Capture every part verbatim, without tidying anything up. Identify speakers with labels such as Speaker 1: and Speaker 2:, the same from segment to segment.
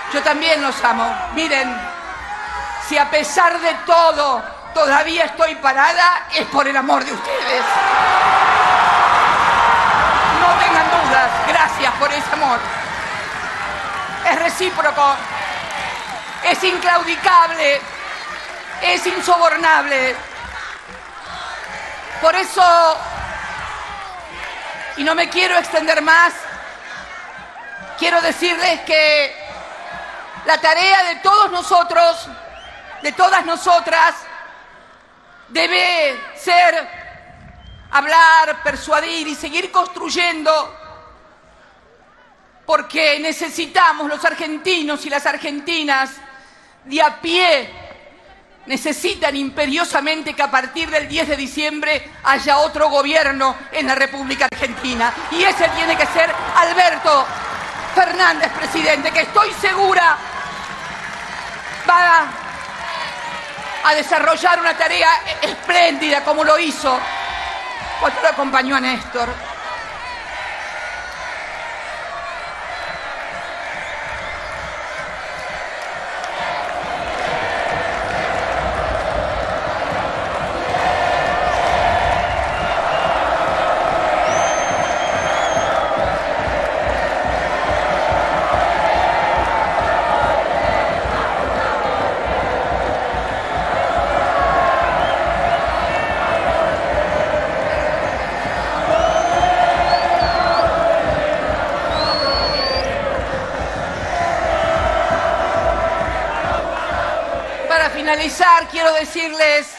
Speaker 1: Yo también los amo. Miren, si a pesar de todo todavía estoy parada, es por el amor de ustedes. No tengan dudas. Gracias por ese amor. Es recíproco. Es inclaudicable. Es insobornable. Por eso, y no me quiero extender más, quiero decirles que la tarea de todos nosotros, de todas nosotras, debe ser hablar, persuadir y seguir construyendo, porque necesitamos los argentinos y las argentinas de a pie, necesitan imperiosamente que a partir del diez de diciembre haya otro gobierno en la República Argentina. Y ese tiene que ser Alberto Fernández, presidente, que estoy segura va a desarrollar una tarea espléndida como lo hizo cuando lo acompañó a Néstor. Para finalizar, quiero decirles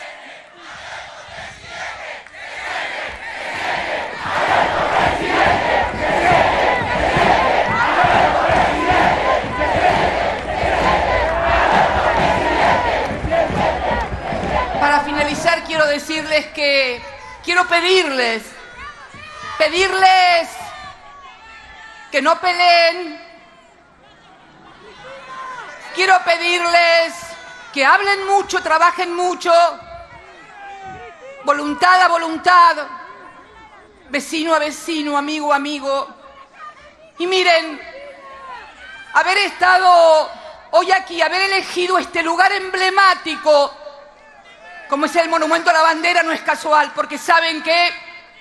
Speaker 1: Para finalizar, quiero decirles que quiero pedirles, pedirles que no peleen, quiero pedirles que hablen mucho, trabajen mucho, voluntad a voluntad, vecino a vecino, amigo a amigo. Y miren, haber estado hoy aquí, haber elegido este lugar emblemático, como es el Monumento a la Bandera, no es casual, porque saben que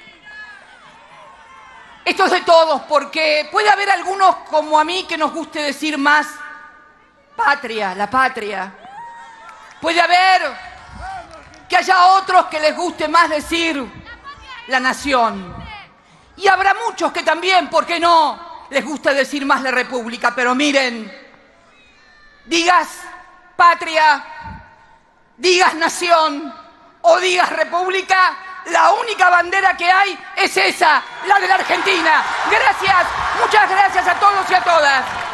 Speaker 1: esto es de todos, porque puede haber algunos como a mí que nos guste decir más patria, la patria. Puede haber que haya otros que les guste más decir la nación. Y habrá muchos que también, ¿por qué no?, les gusta decir más la república. Pero miren, digas patria, digas nación o digas república, la única bandera que hay es esa, la de la Argentina. Gracias, muchas gracias a todos y a todas.